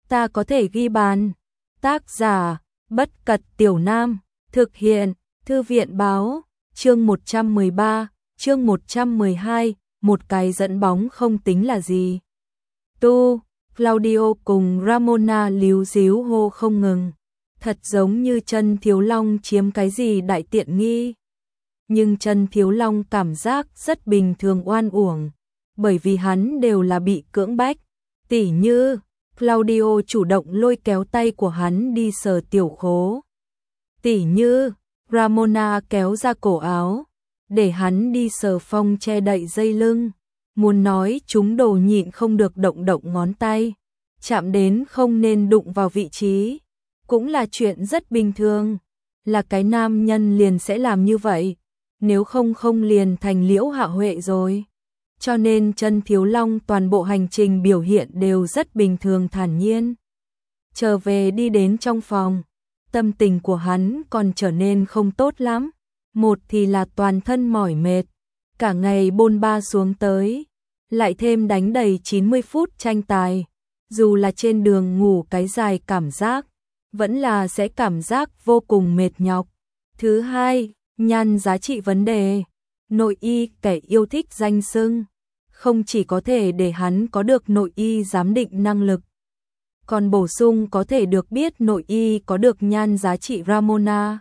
ta có thể ghi bàn. Tác giả, Bất Cật Tiểu Nam, thực hiện, Thư viện báo, chương 113, chương 112, một cái dẫn bóng không tính là gì. Claudio cùng Ramona líu díu hô không ngừng, thật giống như Trần Thiếu Long chiếm cái gì đại tiện nghi. Nhưng Trần Thiếu Long cảm giác rất bình thường oan uổng, bởi vì hắn đều là bị cưỡng bách, tỉ như Claudio chủ động lôi kéo tay của hắn đi sờ tiểu khố, tỉ như Ramona kéo ra cổ áo, để hắn đi sờ phong che đậy dây lưng, muốn nói chúng đồ nhịn không được động động ngón tay, chạm đến không nên đụng vào vị trí, cũng là chuyện rất bình thường, là cái nam nhân liền sẽ làm như vậy, nếu không không liền thành Liễu Hạ Huệ rồi. Cho nên Trần Thiếu Long toàn bộ hành trình biểu hiện đều rất bình thường thản nhiên. Trở về đi đến trong phòng, tâm tình của hắn còn trở nên không tốt lắm. Một thì là toàn thân mỏi mệt, cả ngày bôn ba xuống tới, lại thêm đánh đầy 90 phút tranh tài, dù là trên đường ngủ cái dài cảm giác, vẫn là sẽ cảm giác vô cùng mệt nhọc. Thứ hai, nhan giá trị vấn đề. Nội y kẻ yêu thích danh xưng, không chỉ có thể để hắn có được nội y giám định năng lực, còn bổ sung có thể được biết nội y có được nhan giá trị Ramona.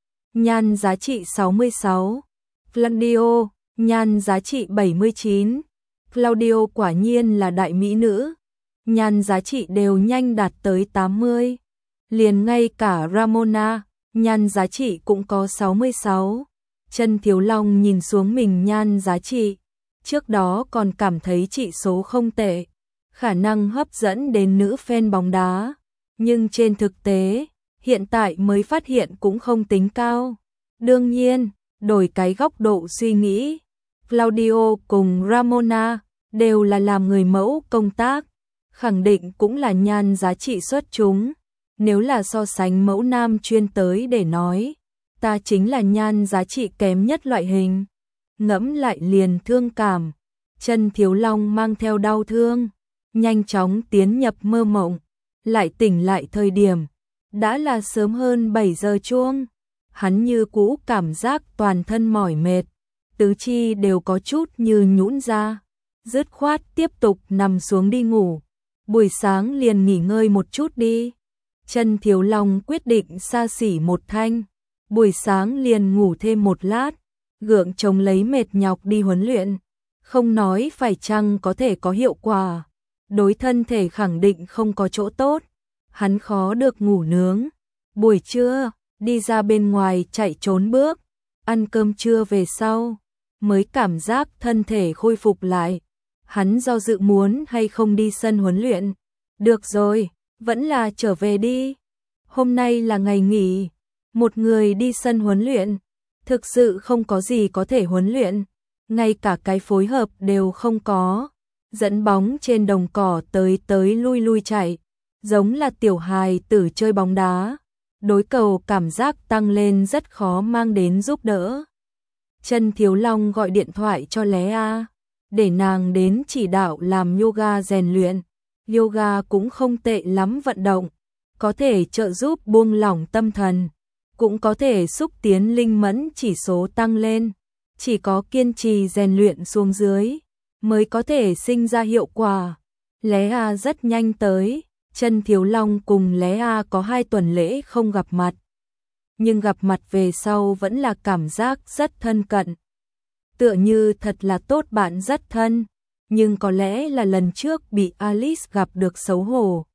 Nhan giá trị 66, Claudio, nhan giá trị 79. Claudio quả nhiên là đại mỹ nữ, nhan giá trị đều nhanh đạt tới 80. Liền ngay cả Ramona, nhan giá trị cũng có 66. Trần Thiếu Long nhìn xuống mình nhan giá trị, trước đó còn cảm thấy trị số không tệ, khả năng hấp dẫn đến nữ fan bóng đá, nhưng trên thực tế, hiện tại mới phát hiện cũng không tính cao. Đương nhiên, đổi cái góc độ suy nghĩ, Claudio cùng Ramona đều là làm người mẫu công tác, khẳng định cũng là nhan giá trị xuất chúng. Nếu là so sánh mẫu nam chuyên tới để nói, ta chính là nhan giá trị kém nhất loại hình. Ngẫm lại liền thương cảm, Trần Thiếu Long mang theo đau thương, nhanh chóng tiến nhập mơ mộng, lại tỉnh lại thời điểm, đã là sớm hơn 7 giờ chuông. Hắn như cũ cảm giác toàn thân mỏi mệt, tứ chi đều có chút như nhũn ra, dứt khoát tiếp tục nằm xuống đi ngủ. Buổi sáng liền nghỉ ngơi một chút đi. Trần Thiếu Long quyết định xa xỉ một thanh, buổi sáng liền ngủ thêm một lát, gượng chống lấy mệt nhọc đi huấn luyện, không nói phải chăng có thể có hiệu quả, đối thân thể khẳng định không có chỗ tốt, hắn khó được ngủ nướng. Buổi trưa, đi ra bên ngoài chạy trốn bước, ăn cơm trưa về sau, mới cảm giác thân thể khôi phục lại. Hắn do dự muốn hay không đi sân huấn luyện. Được rồi, vẫn là trở về đi. Hôm nay là ngày nghỉ, một người đi sân huấn luyện, thực sự không có gì có thể huấn luyện, ngay cả cái phối hợp đều không có. Dẫn bóng trên đồng cỏ tới tới lui lui chạy, giống là tiểu hài tử chơi bóng đá. Đối cầu cảm giác tăng lên rất khó mang đến giúp đỡ. Trần Thiếu Long gọi điện thoại cho Lea, để nàng đến chỉ đạo làm yoga rèn luyện. Yoga cũng không tệ lắm, vận động có thể trợ giúp buông lỏng tâm thần, cũng có thể xúc tiến linh mẫn chỉ số tăng lên. Chỉ có kiên trì rèn luyện xuống dưới mới có thể sinh ra hiệu quả. Lea rất nhanh tới. Trần Thiếu Long cùng Lea có 2 tuần lễ không gặp mặt, nhưng gặp mặt về sau vẫn là cảm giác rất thân cận. Tựa như thật là tốt bạn rất thân, nhưng có lẽ là lần trước bị Alice gặp được xấu hổ.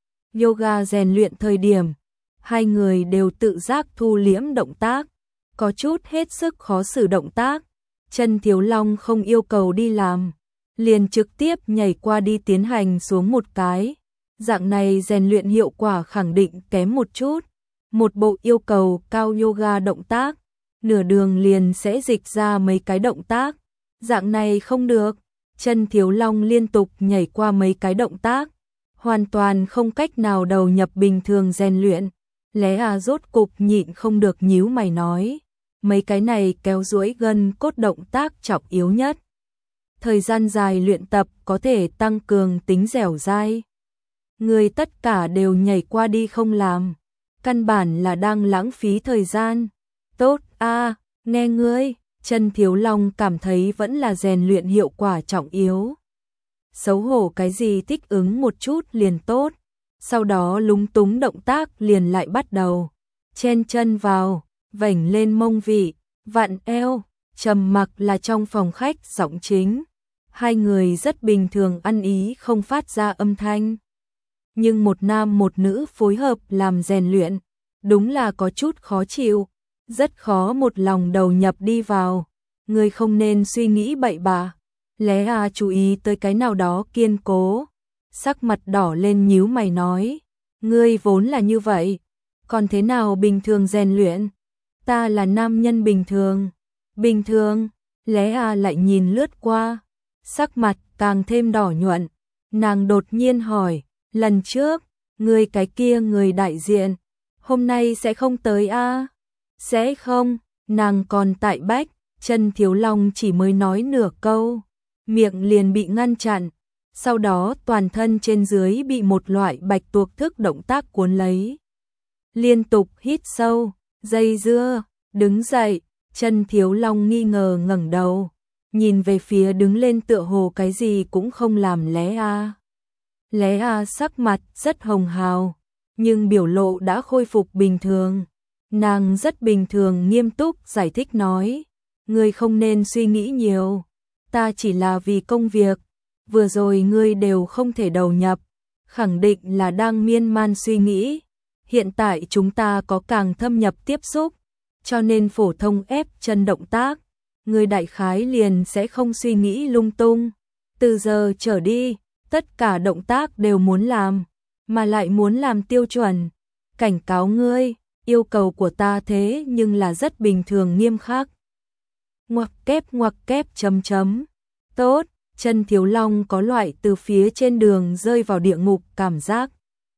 Yoga rèn luyện thời điểm, 2 người đều tự giác thu liễm động tác, có chút hết sức khó xử động tác. Trần Thiếu Long không yêu cầu đi làm, liền trực tiếp nhảy qua đi tiến hành xuống một cái. Dạng này rèn luyện hiệu quả khẳng định kém một chút. Một bộ yêu cầu cao yoga động tác, nửa đường liền sẽ dịch ra mấy cái động tác. Dạng này không được. Trần Thiếu Long liên tục nhảy qua mấy cái động tác, hoàn toàn không cách nào đầu nhập bình thường rèn luyện. Lea rốt cục nhịn không được nhíu mày nói, mấy cái này kéo duỗi gân cốt động tác trọng yếu nhất. Thời gian dài luyện tập có thể tăng cường tính dẻo dai. Người tất cả đều nhảy qua đi không làm, căn bản là đang lãng phí thời gian. Tốt a, nghe ngươi, Chân Thiếu Long cảm thấy vẫn là rèn luyện hiệu quả trọng yếu. Xấu hổ cái gì, thích ứng một chút liền tốt. Sau đó lúng túng động tác liền lại bắt đầu. Chen chân vào, vểnh lên mông vị, vặn eo, trầm mặc là trong phòng khách giọng chính. Hai người rất bình thường ăn ý không phát ra âm thanh. Nhưng một nam một nữ phối hợp làm rèn luyện, đúng là có chút khó chịu, rất khó một lòng đầu nhập đi vào. Người không nên suy nghĩ bậy bạ, lẽ à chú ý tới cái nào đó kiên cố. Sắc mặt đỏ lên nhíu mày nói, ngươi vốn là như vậy, còn thế nào bình thường rèn luyện? Ta là nam nhân bình thường. Bình thường, lẽ à lại nhìn lướt qua, sắc mặt càng thêm đỏ nhuận. Nàng đột nhiên hỏi, lần trước, người cái kia người đại diện, hôm nay sẽ không tới a? Sẽ không, nàng còn tại Bách. Chân Thiếu Long chỉ mới nói nửa câu, miệng liền bị ngăn chặn, sau đó toàn thân trên dưới bị một loại bạch tuộc thức động tác cuốn lấy. Liên tục hít sâu, dây dưa, đứng dậy, Chân Thiếu Long nghi ngờ ngẩng đầu, nhìn về phía đứng lên tựa hồ cái gì cũng không làm lẽ a. Lẽ a sắc mặt rất hồng hào, nhưng biểu lộ đã khôi phục bình thường. Nàng rất bình thường nghiêm túc giải thích nói, ngươi không nên suy nghĩ nhiều, ta chỉ là vì công việc, vừa rồi ngươi đều không thể đầu nhập, khẳng định là đang miên man suy nghĩ. Hiện tại chúng ta có càng thâm nhập tiếp xúc, cho nên phổ thông ép chân động tác, ngươi đại khái liền sẽ không suy nghĩ lung tung. Từ giờ trở đi, tất cả động tác đều muốn làm, mà lại muốn làm tiêu chuẩn. Cảnh cáo ngươi, yêu cầu của ta thế nhưng là rất bình thường nghiêm khắc. Ngoặc kép chấm chấm. Tốt, Chân Thiếu Long có loại từ phía trên đường rơi vào địa ngục cảm giác.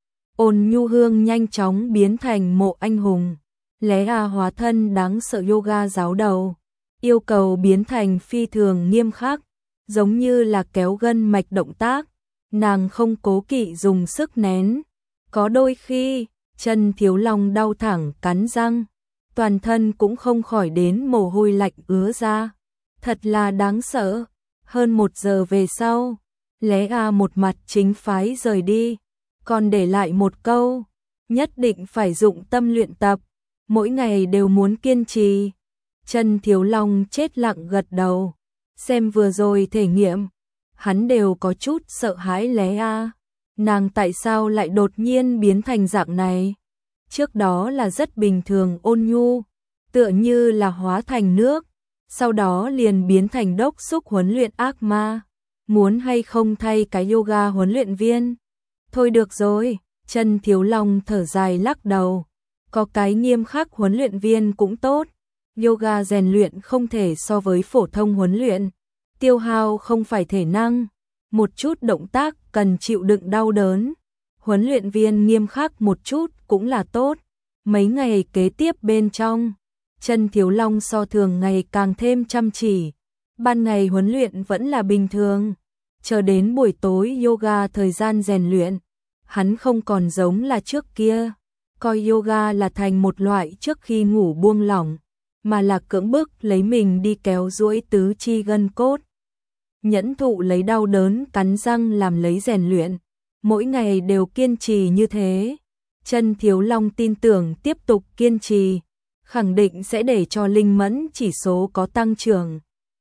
Ôn nhu hương nhanh chóng biến thành mộ anh hùng. Lẽ à hóa thân đáng sợ yoga giáo đầu. Yêu cầu biến thành phi thường nghiêm khắc, giống như là kéo gân mạch động tác. Nàng không cố kỵ dùng sức nén. Có đôi khi, Chân Thiếu Long đau thẳng cắn răng, toàn thân cũng không khỏi đến mồ hôi lạnh ứa ra. Thật là đáng sợ. Hơn 1 giờ về sau, lẽ à một mặt chính phái rời đi, còn để lại một câu, nhất định phải dụng tâm luyện tập, mỗi ngày đều muốn kiên trì. Chân Thiếu Long chết lặng gật đầu, xem vừa rồi thể nghiệm, hắn đều có chút sợ hãi. Lẽ à, nàng tại sao lại đột nhiên biến thành dạng này? Trước đó là rất bình thường ôn nhu, tựa như là hóa thành nước, sau đó liền biến thành đốc xúc huấn luyện ác ma. Muốn hay không thay cái yoga huấn luyện viên? Thôi được rồi, Chân Thiếu Long thở dài lắc đầu. Có cái nghiêm khắc huấn luyện viên cũng tốt. Yoga rèn luyện không thể so với phổ thông huấn luyện. Tiêu hao không phải thể năng. Một chút động tác cần chịu đựng đau đớn. Huấn luyện viên nghiêm khắc một chút cũng là tốt. Mấy ngày kế tiếp bên trong, Chân Thiếu Long so thường ngày càng thêm chăm chỉ. Ban ngày huấn luyện vẫn là bình thường. Chờ đến buổi tối yoga thời gian rèn luyện, hắn không còn giống là trước kia, coi yoga là thành một loại trước khi ngủ buông lỏng, mà là cưỡng bức lấy mình đi kéo duỗi tứ chi gân cốt. Nhẫn thụ lấy đau đớn cắn răng làm lấy rèn luyện, mỗi ngày đều kiên trì như thế. Chân Thiếu Long tin tưởng tiếp tục kiên trì, khẳng định sẽ để cho linh mẫn chỉ số có tăng trưởng.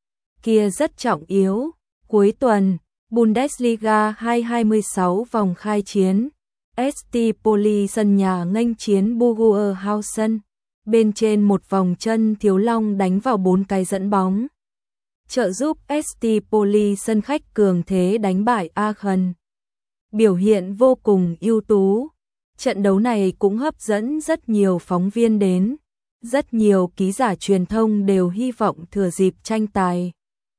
Kia rất trọng yếu. Cuối tuần, Bundesliga 2026 vòng khai chiến, ST Poli sân nhà nghênh chiến Burghausen. Bên trên một vòng Chân Thiếu Long đánh vào 4 cái dẫn bóng, trợ giúp ST Poli sân khách cường thế đánh bại Aachen. Biểu hiện vô cùng ưu tú. Trận đấu này cũng hấp dẫn rất nhiều phóng viên đến. Rất nhiều ký giả truyền thông đều hy vọng thừa dịp tranh tài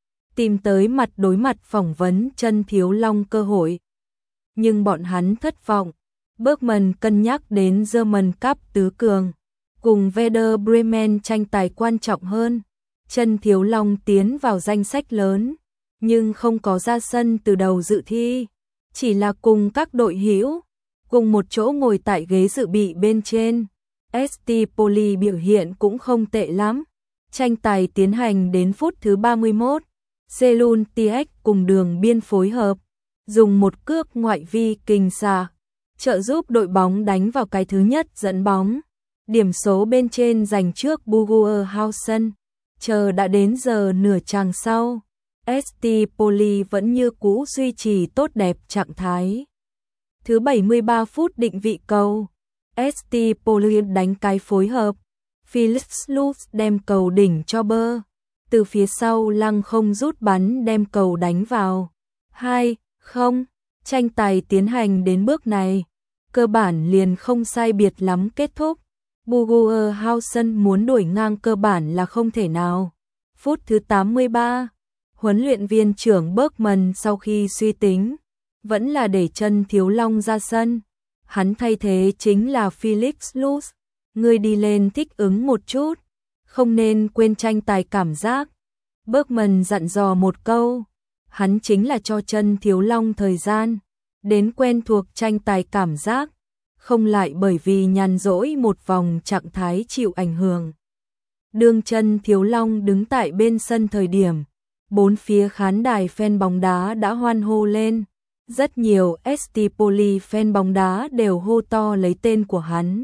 tìm tới mặt đối mặt phỏng vấn Chân Thiếu Long cơ hội. Nhưng bọn hắn thất vọng. Bergman cân nhắc đến German Cup tứ cường, cùng Werder Bremen tranh tài quan trọng hơn. Chân Thiếu Long tiến vào danh sách lớn, nhưng không có ra sân từ đầu dự thi, chỉ là cùng các đội hữu cùng một chỗ ngồi tại ghế dự bị bên trên. ST Poli biểu hiện cũng không tệ lắm. Tranh tài tiến hành đến phút thứ 31. Selun TX cùng Đường Biên phối hợp, dùng một cước ngoại vi kình xạ, trợ giúp đội bóng đánh vào cái thứ nhất dẫn bóng. Điểm số bên trên giành trước Bugerhausen. Chờ đã đến giờ nửa chàng sau, ST Poli vẫn như cũ duy trì tốt đẹp trạng thái. Thứ 73 phút định vị cầu, ST Poli đánh cái phối hợp, Felix Lutz đem cầu đỉnh cho Bơ. Từ phía sau lăng không rút bắn đem cầu đánh vào. 2-0, tranh tài tiến hành đến bước này, cơ bản liền không sai biệt lắm kết thúc. Bugerhausen muốn đuổi ngang cơ bản là không thể nào. Phút thứ 83, huấn luyện viên trưởng Bergman sau khi suy tính, vẫn là để Trần Thiếu Long ra sân. Hắn thay thế chính là Felix Lutz. Người đi lên thích ứng một chút, không nên quên tranh tài cảm giác. Bergman dặn dò một câu, hắn chính là cho Trần Thiếu Long thời gian đến quen thuộc tranh tài cảm giác, không lại bởi vì nhàn rỗi một vòng trạng thái chịu ảnh hưởng. Đương Trần Thiếu Long đứng tại bên sân thời điểm, bốn phía khán đài fan bóng đá đã hoan hô lên. Rất nhiều ST Poli fan bóng đá đều hô to lấy tên của hắn.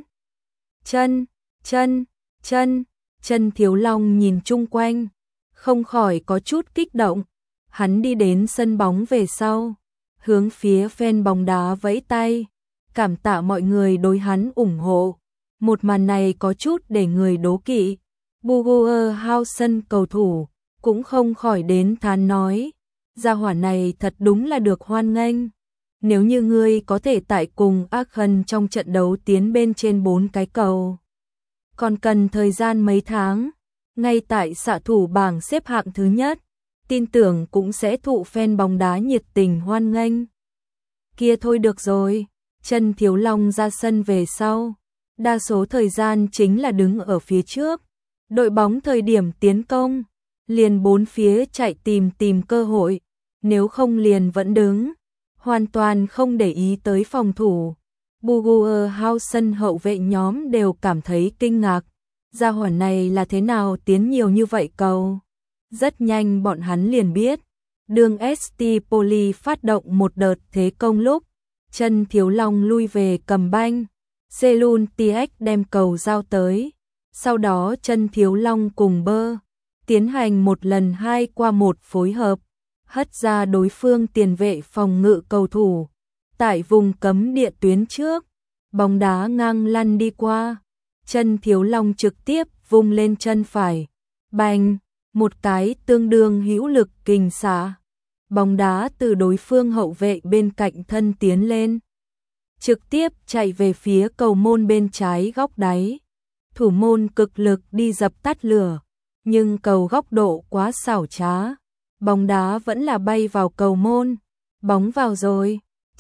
Trần Thiếu Long nhìn chung quanh, không khỏi có chút kích động. Hắn đi đến sân bóng về sau, hướng phía fan bóng đá vẫy tay, cảm tạ mọi người đối hắn ủng hộ. Một màn này có chút để người đố kỵ. Bugerhausen cầu thủ cũng không khỏi đến thán nói, gia hỏa này thật đúng là được hoan nghênh. Nếu như ngươi có thể tại cùng Aachen trong trận đấu tiến bên trên 4 cái cầu, còn cần thời gian mấy tháng, ngay tại xạ thủ bảng xếp hạng thứ nhất, tin tưởng cũng sẽ thụ fan bóng đá nhiệt tình hoan nghênh. Kia thôi được rồi, Trần Thiếu Long ra sân về sau, đa số thời gian chính là đứng ở phía trước. Đội bóng thời điểm tiến công, liền bốn phía chạy tìm cơ hội, nếu không liền vẫn đứng, hoàn toàn không để ý tới phòng thủ. Bugerhausen hậu vệ nhóm đều cảm thấy kinh ngạc, gia hỏa này là thế nào tiến nhiều như vậy cầu. Rất nhanh bọn hắn liền biết, đường ST Poli phát động một đợt thế công lúc Trần Thiếu Long lui về cầm banh, Selun TX đem cầu giao tới. Sau đó Trần Thiếu Long cùng Bơ tiến hành một lần 2 qua 1 phối hợp, hất ra đối phương tiền vệ phòng ngự cầu thủ. Tại vùng cấm địa tuyến trước, bóng đá ngang lăn đi qua, Trần Thiếu Long trực tiếp vung lên chân phải, bành, một cái tương đương hữu lực kình xạ. Bóng đá từ đối phương hậu vệ bên cạnh thân tiến lên, trực tiếp chạy về phía cầu môn bên trái góc đáy. Thủ môn cực lực đi dập tắt lửa, nhưng cầu góc độ quá xảo trá, bóng đá vẫn là bay vào cầu môn. Bóng vào rồi,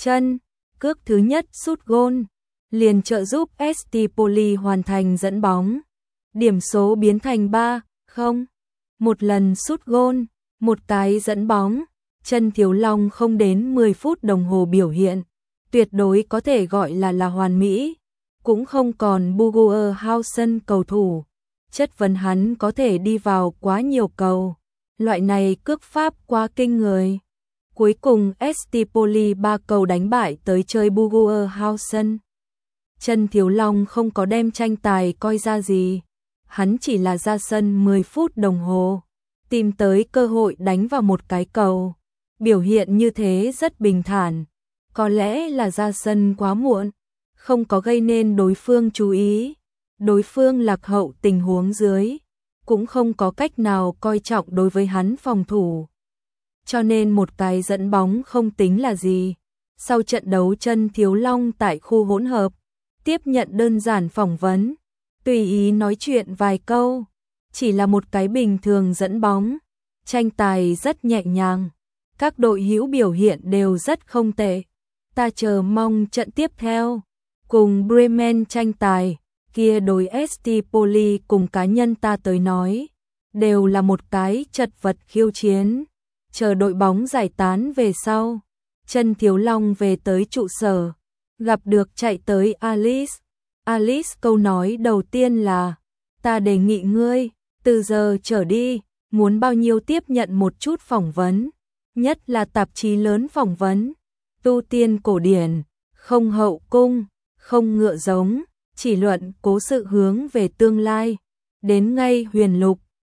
cước thứ nhất sút gôn, liền trợ giúp ST Poli hoàn thành dẫn bóng. Điểm số biến thành 3-0. Một lần sút gôn, một cái dẫn bóng. Trần Thiếu Long không đến 10 phút đồng hồ biểu hiện, tuyệt đối có thể gọi là hoàn mỹ. Cũng không còn Bugerhausen cầu thủ chất vấn hắn có thể đi vào quá nhiều cầu. Loại này cước pháp quá kinh người. Cuối cùng ST Poli 3 cầu đánh bại tới chơi Bugerhausen. Trần Thiếu Long không có đem tranh tài coi ra gì. Hắn chỉ là ra sân 10 phút đồng hồ, tìm tới cơ hội đánh vào một cái cầu. Biểu hiện như thế rất bình thản. Có lẽ là ra sân quá muộn, không có gây nên đối phương chú ý. Đối phương lạc hậu tình huống dưới, cũng không có cách nào coi trọng đối với hắn phòng thủ. Cho nên một cái dẫn bóng không tính là gì. Sau trận đấu Trần Thiếu Long tại khu hỗn hợp, tiếp nhận đơn giản phỏng vấn, tùy ý nói chuyện vài câu. Chỉ là một cái bình thường dẫn bóng. Tranh tài rất nhẹ nhàng. Các đội hữu biểu hiện đều rất không tệ. Ta chờ mong trận tiếp theo. Cùng Bremen tranh tài, kia đối ST Poli cùng cá nhân ta tới nói, đều là một cái chật vật khiêu chiến. Chờ đội bóng giải tán về sau, Trần Thiếu Long về tới trụ sở, gặp được chạy tới Alice. Alice câu nói đầu tiên là, ta đề nghị ngươi, từ giờ trở đi, muốn bao nhiêu tiếp nhận một chút phỏng vấn, nhất là tạp chí lớn phỏng vấn, tu tiên cổ điển, không hậu cung, không ngựa giống, chỉ luận cố sự hướng về tương lai, đến ngay huyền lục,